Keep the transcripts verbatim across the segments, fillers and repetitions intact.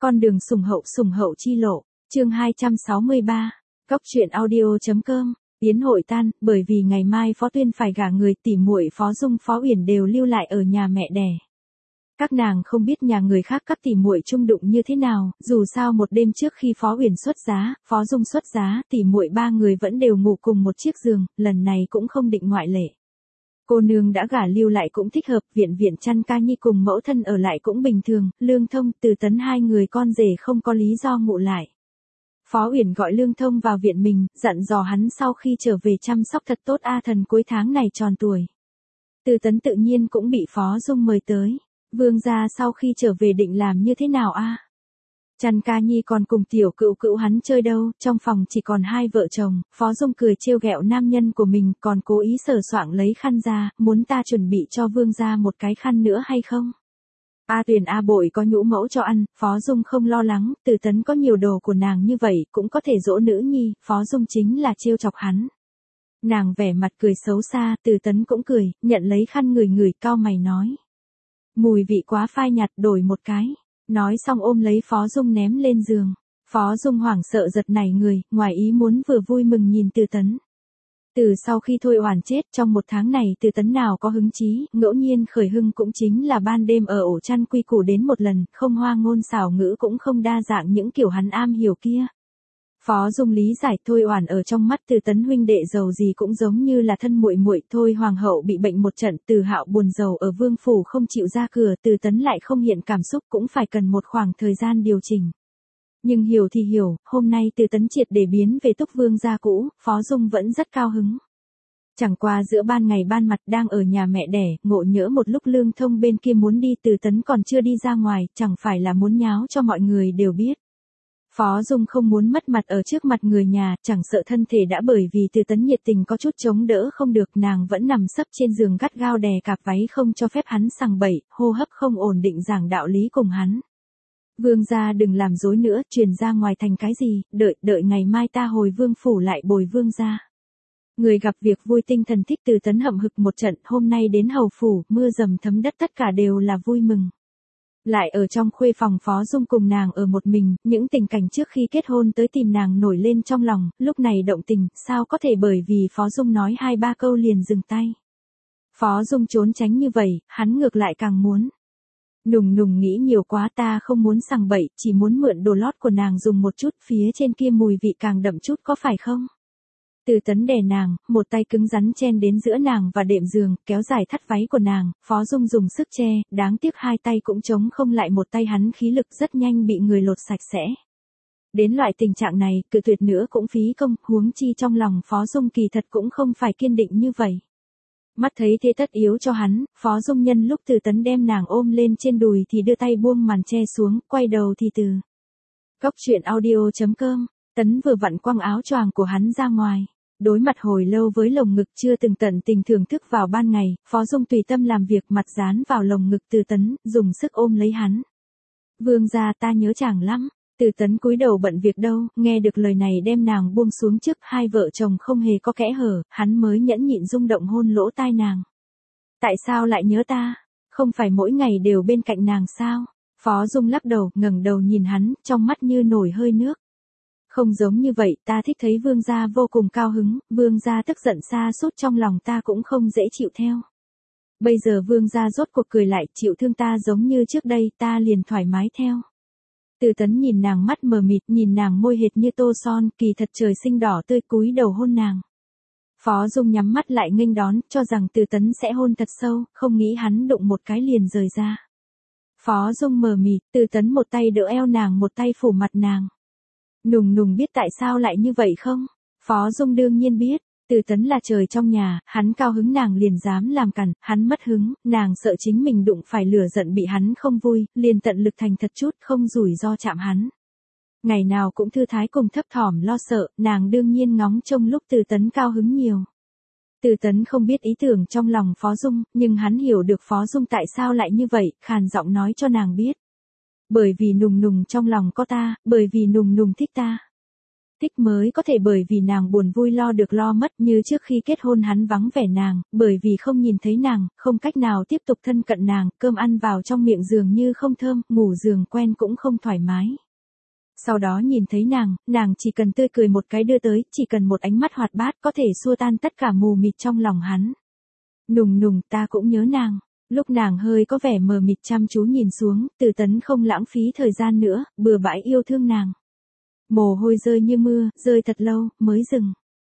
Con đường sủng hậu sủng hậu chi lộ, chương hai trăm sáu mươi ba, Cóc truyện audio.com. Yến hội tan, bởi vì ngày mai Phó Tuyên phải gả người, tỉ muội Phó Dung Phó Uyển đều lưu lại ở nhà mẹ đẻ. Các nàng không biết nhà người khác các tỉ muội chung đụng như thế nào, dù sao một đêm trước khi Phó Uyển xuất giá, Phó Dung xuất giá, tỉ muội ba người vẫn đều ngủ cùng một chiếc giường, lần này cũng không định ngoại lệ. Cô nương đã gả lưu lại cũng thích hợp, viện viện chăn ca nhi cùng mẫu thân ở lại cũng bình thường, Lương Thông, Từ Tấn hai người con rể không có lý do ngủ lại. Phó Uyển gọi Lương Thông vào viện mình, dặn dò hắn sau khi trở về chăm sóc thật tốt a thần cuối tháng này tròn tuổi. Từ Tấn tự nhiên cũng bị Phó Dung mời tới. Vương gia sau khi trở về định làm như thế nào a? Chăn ca nhi còn cùng tiểu cữu cữu hắn chơi đâu, trong phòng chỉ còn hai vợ chồng. Phó Dung cười trêu ghẹo nam nhân của mình, còn cố ý sờ soạng lấy khăn ra, muốn ta chuẩn bị cho vương gia một cái khăn nữa hay không? A Tuyền A Bội có nhũ mẫu cho ăn, Phó Dung không lo lắng, Từ Tấn có nhiều đồ của nàng như vậy, cũng có thể dỗ nữ nhi, Phó Dung chính là trêu chọc hắn. Nàng vẻ mặt cười xấu xa, Từ Tấn cũng cười, nhận lấy khăn ngửi ngửi, cau mày nói. Mùi vị quá phai nhạt, đổi một cái. Nói xong ôm lấy Phó Dung ném lên giường. Phó Dung hoảng sợ giật nảy người, ngoài ý muốn vừa vui mừng nhìn Từ Tấn. Từ sau khi Thôi Oản chết, trong một tháng này Từ Tấn nào có hứng chí, ngẫu nhiên khởi hưng cũng chính là ban đêm ở ổ chăn quy củ đến một lần, không hoa ngôn xảo ngữ cũng không đa dạng những kiểu hắn am hiểu kia. Phó Dung lý giải, Thôi Oản ở trong mắt Từ Tấn huynh đệ giàu gì cũng giống như là thân muội muội. Thôi hoàng hậu bị bệnh một trận, Từ Hạo buồn rầu ở vương phủ không chịu ra cửa, Từ Tấn lại không hiện cảm xúc, cũng phải cần một khoảng thời gian điều chỉnh. Nhưng hiểu thì hiểu, hôm nay Từ Tấn triệt để biến về Túc Vương gia cũ, Phó Dung vẫn rất cao hứng. Chẳng qua giữa ban ngày ban mặt đang ở nhà mẹ đẻ, ngộ nhỡ một lúc Lương Thông bên kia muốn đi, Từ Tấn còn chưa đi ra ngoài, chẳng phải là muốn nháo cho mọi người đều biết. Phó Dung không muốn mất mặt ở trước mặt người nhà, chẳng sợ thân thể đã bởi vì Từ Tấn nhiệt tình có chút chống đỡ không được, nàng vẫn nằm sấp trên giường gắt gao đè cạp váy không cho phép hắn sằng bậy, hô hấp không ổn định giảng đạo lý cùng hắn. Vương gia đừng làm dối nữa, truyền ra ngoài thành cái gì, đợi, đợi ngày mai ta hồi vương phủ lại bồi vương gia. Người gặp việc vui tinh thần thích. Từ Tấn hậm hực một trận, hôm nay đến hầu phủ, mưa dầm thấm đất tất cả đều là vui mừng. Lại ở trong khuê phòng Phó Dung cùng nàng ở một mình, những tình cảnh trước khi kết hôn tới tìm nàng nổi lên trong lòng, lúc này động tình, sao có thể bởi vì Phó Dung nói hai ba câu liền dừng tay. Phó Dung trốn tránh như vậy, hắn ngược lại càng muốn. Nùng nùng nghĩ nhiều quá, ta không muốn sằng bậy, chỉ muốn mượn đồ lót của nàng dùng một chút, phía trên kia mùi vị càng đậm chút có phải không? Từ Tấn đè nàng, một tay cứng rắn chen đến giữa nàng và đệm giường, kéo dài thắt váy của nàng, Phó Dung dùng sức che, đáng tiếc hai tay cũng chống không lại một tay hắn, khí lực rất nhanh bị người lột sạch sẽ. Đến loại tình trạng này, cự tuyệt nữa cũng phí công, huống chi trong lòng Phó Dung kỳ thật cũng không phải kiên định như vậy. Mắt thấy thế tất yếu cho hắn, Phó Dung nhân lúc Từ Tấn đem nàng ôm lên trên đùi thì đưa tay buông màn che xuống, quay đầu thì từ. Cóc truyện audio.com, Tấn vừa vặn quăng áo choàng của hắn ra ngoài. Đối mặt hồi lâu với lồng ngực chưa từng tận tình thưởng thức vào ban ngày, Phó Dung tùy tâm làm việc, mặt dán vào lồng ngực Từ Tấn, dùng sức ôm lấy hắn. Vương gia, ta nhớ chàng lắm. Từ Tấn cúi đầu bận việc đâu, nghe được lời này đem nàng buông xuống trước, hai vợ chồng không hề có kẽ hở, hắn mới nhẫn nhịn rung động hôn lỗ tai nàng. Tại sao lại nhớ ta? Không phải mỗi ngày đều bên cạnh nàng sao? Phó Dung lắc đầu, ngẩng đầu nhìn hắn, trong mắt như nổi hơi nước. Không giống như vậy, ta thích thấy vương gia vô cùng cao hứng, vương gia tức giận xa sút trong lòng ta cũng không dễ chịu theo. Bây giờ vương gia rốt cuộc cười lại, chịu thương ta giống như trước đây, ta liền thoải mái theo. Từ Tấn nhìn nàng mắt mờ mịt, nhìn nàng môi hệt như tô son, kỳ thật trời sinh đỏ tươi, cúi đầu hôn nàng. Phó Dung nhắm mắt lại nghênh đón, cho rằng Từ Tấn sẽ hôn thật sâu, không nghĩ hắn đụng một cái liền rời ra. Phó Dung mờ mịt, Từ Tấn một tay đỡ eo nàng, một tay phủ mặt nàng. Nùng nùng biết tại sao lại như vậy không? Phó Dung đương nhiên biết, Từ Tấn là trời trong nhà, hắn cao hứng nàng liền dám làm cản, hắn mất hứng, nàng sợ chính mình đụng phải lửa giận bị hắn không vui, liền tận lực thành thật chút, không rủi ro chạm hắn. Ngày nào cũng thư thái cùng thấp thỏm lo sợ, nàng đương nhiên ngóng trông lúc Từ Tấn cao hứng nhiều. Từ Tấn không biết ý tưởng trong lòng Phó Dung, nhưng hắn hiểu được Phó Dung tại sao lại như vậy, khàn giọng nói cho nàng biết. Bởi vì nùng nùng trong lòng có ta, bởi vì nùng nùng thích ta. Thích mới có thể bởi vì nàng buồn vui lo được lo mất, như trước khi kết hôn hắn vắng vẻ nàng, bởi vì không nhìn thấy nàng, không cách nào tiếp tục thân cận nàng, cơm ăn vào trong miệng dường như không thơm, ngủ giường quen cũng không thoải mái. Sau đó nhìn thấy nàng, nàng chỉ cần tươi cười một cái đưa tới, chỉ cần một ánh mắt hoạt bát có thể xua tan tất cả mù mịt trong lòng hắn. Nùng nùng, ta cũng nhớ nàng. Lúc nàng hơi có vẻ mờ mịt chăm chú nhìn xuống, Từ Tấn không lãng phí thời gian nữa, bừa bãi yêu thương nàng. Mồ hôi rơi như mưa, rơi thật lâu, mới dừng.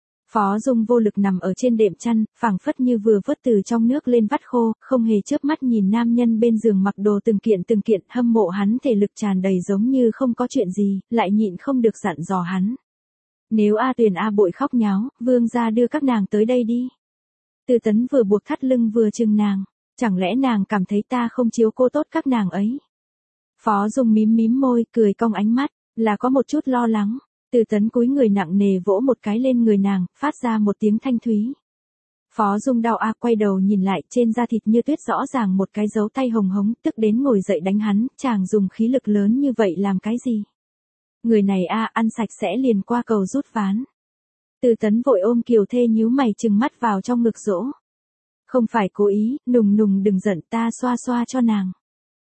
Phó Dung vô lực nằm ở trên đệm chăn, phảng phất như vừa vớt từ trong nước lên vắt khô, không hề chớp mắt nhìn nam nhân bên giường mặc đồ từng kiện từng kiện, hâm mộ hắn thể lực tràn đầy giống như không có chuyện gì, lại nhịn không được dặn dò hắn. Nếu A Tuyền A Bội khóc nháo, vương gia đưa các nàng tới đây đi. Từ Tấn vừa buộc thắt lưng vừa chừng nàng, chẳng lẽ nàng cảm thấy ta không chiếu cố tốt các nàng ấy? Phó Dung mím mím môi, cười cong ánh mắt, là có một chút lo lắng. Từ Tấn cúi người nặng nề vỗ một cái lên người nàng, phát ra một tiếng thanh thúy. Phó Dung đau a quay đầu nhìn lại, trên da thịt như tuyết rõ ràng một cái dấu tay hồng hống, tức đến ngồi dậy đánh hắn, chàng dùng khí lực lớn như vậy làm cái gì? Người này a ăn sạch sẽ liền qua cầu rút ván. Từ Tấn vội ôm Kiều Thê nhíu mày trừng mắt vào trong ngực dỗ. Không phải cố ý, nùng nùng đừng giận, ta xoa xoa cho nàng.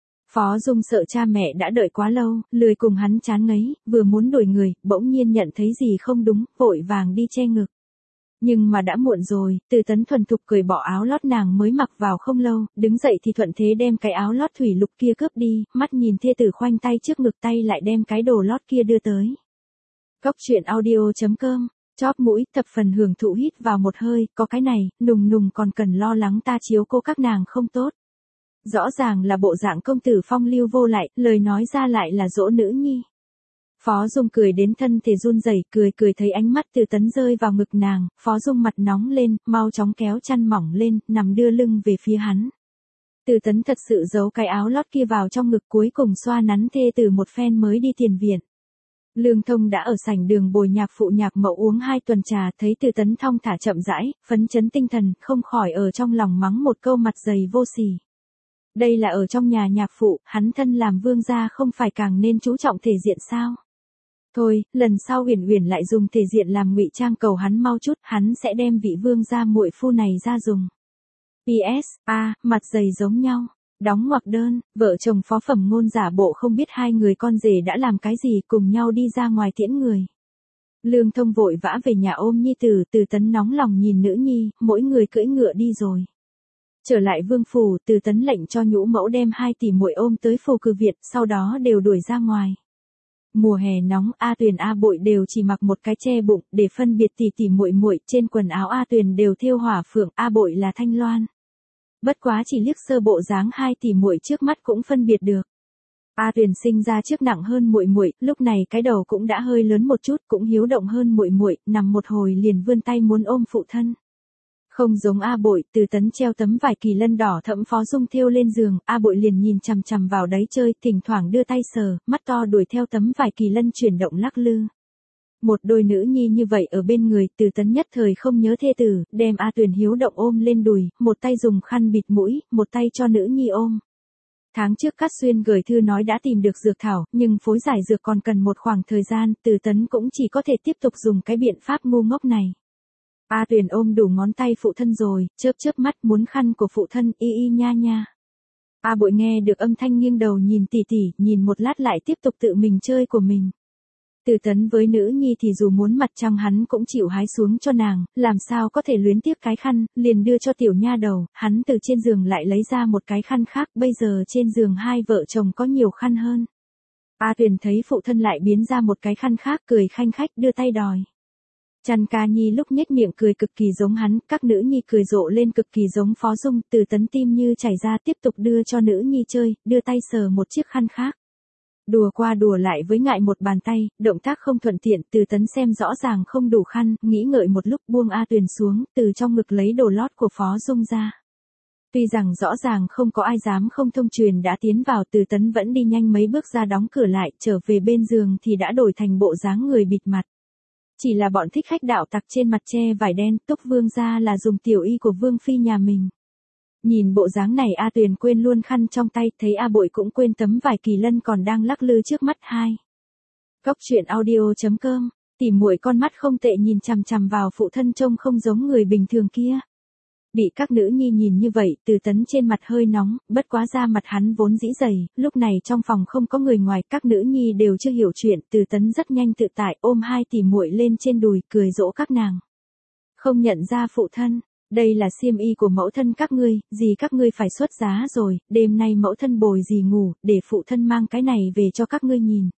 Phó Dung sợ cha mẹ đã đợi quá lâu, lười cùng hắn chán ngấy, vừa muốn đuổi người, bỗng nhiên nhận thấy gì không đúng, vội vàng đi che ngực. Nhưng mà đã muộn rồi, Từ Tấn thuần thục cởi bỏ áo lót nàng mới mặc vào không lâu, đứng dậy thì thuận thế đem cái áo lót thủy lục kia cướp đi, mắt nhìn thê tử khoanh tay trước ngực tay lại đem cái đồ lót kia đưa tới. Cốc truyện audio chấm com, chóp mũi, thập phần hưởng thụ hít vào một hơi, có cái này, nùng nùng còn cần lo lắng ta chiếu cô các nàng không tốt. Rõ ràng là bộ dạng công tử phong lưu vô lại, lời nói ra lại là dỗ nữ nhi. Phó Dung cười đến thân thể run rẩy, cười cười thấy ánh mắt Từ Tấn rơi vào ngực nàng, Phó Dung mặt nóng lên, mau chóng kéo chăn mỏng lên, nằm đưa lưng về phía hắn. Từ Tấn thật sự giấu cái áo lót kia vào trong ngực, cuối cùng xoa nắn thê từ một phen mới đi tiền viện. Lương Thông đã ở sảnh đường bồi nhạc phụ nhạc mẫu uống hai tuần trà, thấy Từ Tấn thong thả chậm rãi, phấn chấn tinh thần, không khỏi ở trong lòng mắng một câu mặt dày vô sỉ. Đây là ở trong nhà nhạc phụ, hắn thân làm vương gia không phải càng nên chú trọng thể diện sao? Thôi, lần sau Uyển Uyển lại dùng thể diện làm ngụy trang cầu hắn mau chút, hắn sẽ đem vị vương gia muội phu này ra dùng. pê ét, a, mặt dày giống nhau. Đóng ngoặc đơn, vợ chồng Phó Phẩm Ngôn giả bộ không biết hai người con rể đã làm cái gì, cùng nhau đi ra ngoài tiễn người. Lương Thông vội vã về nhà ôm nhi tử, Từ Tấn nóng lòng nhìn nữ nhi, mỗi người cưỡi ngựa đi rồi. Trở lại vương phủ, Từ Tấn lệnh cho nhũ mẫu đem hai tỷ muội ôm tới phù cử viện, sau đó đều đuổi ra ngoài. Mùa hè nóng, A Tuyền A Bội đều chỉ mặc một cái che bụng, để phân biệt tỷ tỷ muội muội, trên quần áo A Tuyền đều thêu hỏa phượng, A Bội là thanh loan. Bất quá chỉ liếc sơ bộ dáng hai tỷ muội trước mắt cũng phân biệt được. A Tuyền sinh ra trước nặng hơn muội muội, lúc này cái đầu cũng đã hơi lớn một chút, cũng hiếu động hơn muội muội, nằm một hồi liền vươn tay muốn ôm phụ thân. Không giống A Bội, Từ Tấn treo tấm vải kỳ lân đỏ thẫm Phó Dung thêu lên giường, A Bội liền nhìn chằm chằm vào đấy chơi, thỉnh thoảng đưa tay sờ, mắt to đuổi theo tấm vải kỳ lân chuyển động lắc lư. Một đôi nữ nhi như vậy ở bên người, Từ Tấn nhất thời không nhớ thê tử, đem A Tuyền hiếu động ôm lên đùi, một tay dùng khăn bịt mũi, một tay cho nữ nhi ôm. Tháng trước Cát Xuyên gửi thư nói đã tìm được dược thảo, nhưng phối giải dược còn cần một khoảng thời gian, Từ Tấn cũng chỉ có thể tiếp tục dùng cái biện pháp ngu ngốc này. A Tuyền ôm đủ ngón tay phụ thân rồi, chớp chớp mắt muốn khăn của phụ thân, y y nha nha. A Bội nghe được âm thanh nghiêng đầu nhìn tỉ tỉ, nhìn một lát lại tiếp tục tự mình chơi của mình. Từ Tấn với nữ nhi thì dù muốn mặt trăng hắn cũng chịu hái xuống cho nàng, làm sao có thể luyến tiếc cái khăn, liền đưa cho tiểu nha đầu, hắn từ trên giường lại lấy ra một cái khăn khác, bây giờ trên giường hai vợ chồng có nhiều khăn hơn. A Tuyền thấy phụ thân lại biến ra một cái khăn khác, cười khanh khách đưa tay đòi. Trăn Ca Nhi lúc nhếch miệng cười cực kỳ giống hắn, các nữ nhi cười rộ lên cực kỳ giống Phó Dung, Từ Tấn tim như chảy ra tiếp tục đưa cho nữ nhi chơi, đưa tay sờ một chiếc khăn khác. Đùa qua đùa lại với ngại một bàn tay, động tác không thuận tiện, Từ Tấn xem rõ ràng không đủ khăn, nghĩ ngợi một lúc buông A Tuyền xuống, từ trong ngực lấy đồ lót của Phó Dung ra. Tuy rằng rõ ràng không có ai dám không thông truyền đã tiến vào, Từ Tấn vẫn đi nhanh mấy bước ra đóng cửa lại, trở về bên giường thì đã đổi thành bộ dáng người bịt mặt. Chỉ là bọn thích khách đạo tặc trên mặt che vải đen, Túc Vương gia là dùng tiểu y của Vương Phi nhà mình. Nhìn bộ dáng này A Tuyền quên luôn khăn trong tay, thấy A Bội cũng quên tấm vải kỳ lân còn đang lắc lư trước mắt hai. Cốc truyện audio chấm com Tỉ muội con mắt không tệ nhìn chằm chằm vào phụ thân trông không giống người bình thường kia. Bị các nữ nhi nhìn như vậy, Từ Tấn trên mặt hơi nóng, bất quá da mặt hắn vốn dĩ dày, lúc này trong phòng không có người ngoài, các nữ nhi đều chưa hiểu chuyện, Từ Tấn rất nhanh tự tại ôm hai tỉ muội lên trên đùi, cười dỗ các nàng. Không nhận ra phụ thân, đây là xiêm y của mẫu thân các ngươi, gì các ngươi phải xuất giá rồi, đêm nay mẫu thân bồi gì ngủ, để phụ thân mang cái này về cho các ngươi nhìn.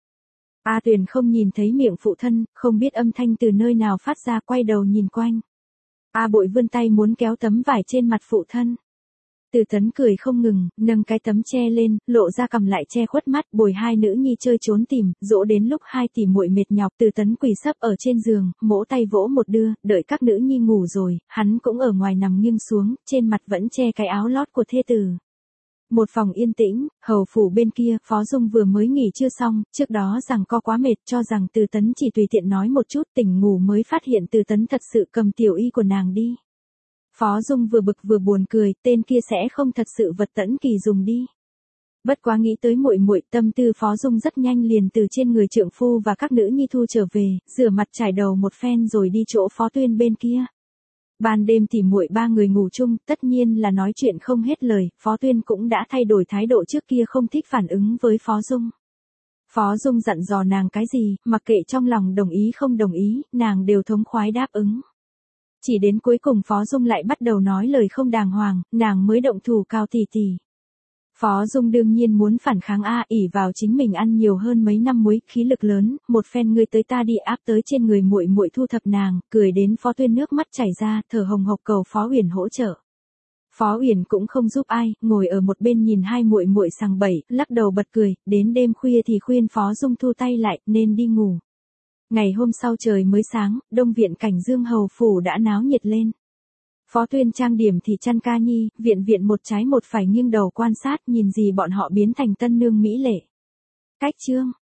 A Tuyền không nhìn thấy miệng phụ thân, không biết âm thanh từ nơi nào phát ra, quay đầu nhìn quanh. A Bội vươn tay muốn kéo tấm vải trên mặt phụ thân. Từ Tấn cười không ngừng, nâng cái tấm che lên, lộ ra cầm lại che khuất mắt, bồi hai nữ nhi chơi trốn tìm, dỗ đến lúc hai tỷ muội mệt nhọc, Từ Tấn quỳ sấp ở trên giường, mỗ tay vỗ một đưa, đợi các nữ nhi ngủ rồi, hắn cũng ở ngoài nằm nghiêng xuống, trên mặt vẫn che cái áo lót của thê tử. Một phòng yên tĩnh, hầu phủ bên kia, Phó Dung vừa mới nghỉ chưa xong, trước đó rằng co quá mệt, cho rằng Từ Tấn chỉ tùy tiện nói một chút, tỉnh ngủ mới phát hiện Từ Tấn thật sự cầm tiểu y của nàng đi. Phó Dung vừa bực vừa buồn cười, tên kia sẽ không thật sự vật Tẫn Kỳ dùng đi. Bất quá nghĩ tới muội muội, tâm tư Phó Dung rất nhanh liền từ trên người trượng phu và các nữ nhi thu trở về, rửa mặt trải đầu một phen rồi đi chỗ Phó Tuyên bên kia. Ban đêm tỉ muội ba người ngủ chung, tất nhiên là nói chuyện không hết lời, Phó Tuyên cũng đã thay đổi thái độ, trước kia không thích phản ứng với Phó Dung. Phó Dung dặn dò nàng cái gì, mặc kệ trong lòng đồng ý không đồng ý, nàng đều thống khoái đáp ứng. Chỉ đến cuối cùng Phó Dung lại bắt đầu nói lời không đàng hoàng, nàng mới động thủ cao tỉ tỉ. Phó Dung đương nhiên muốn phản kháng a, ỷ vào chính mình ăn nhiều hơn mấy năm muối, khí lực lớn, một phen ngươi tới ta đi áp tới trên người muội muội thu thập nàng, cười đến Phó Tuyên nước mắt chảy ra, thở hồng hộc cầu Phó Uyển hỗ trợ. Phó Uyển cũng không giúp ai, ngồi ở một bên nhìn hai muội muội sằng bẩy, lắc đầu bật cười, đến đêm khuya thì khuyên Phó Dung thu tay lại, nên đi ngủ. Ngày hôm sau trời mới sáng, Đông viện Cảnh Dương hầu phủ đã náo nhiệt lên. Phó Tuyên trang điểm thì chăn ca nhi, viện viện một trái một phải nghiêng đầu quan sát, nhìn gì bọn họ biến thành tân nương mỹ lệ. Cách chương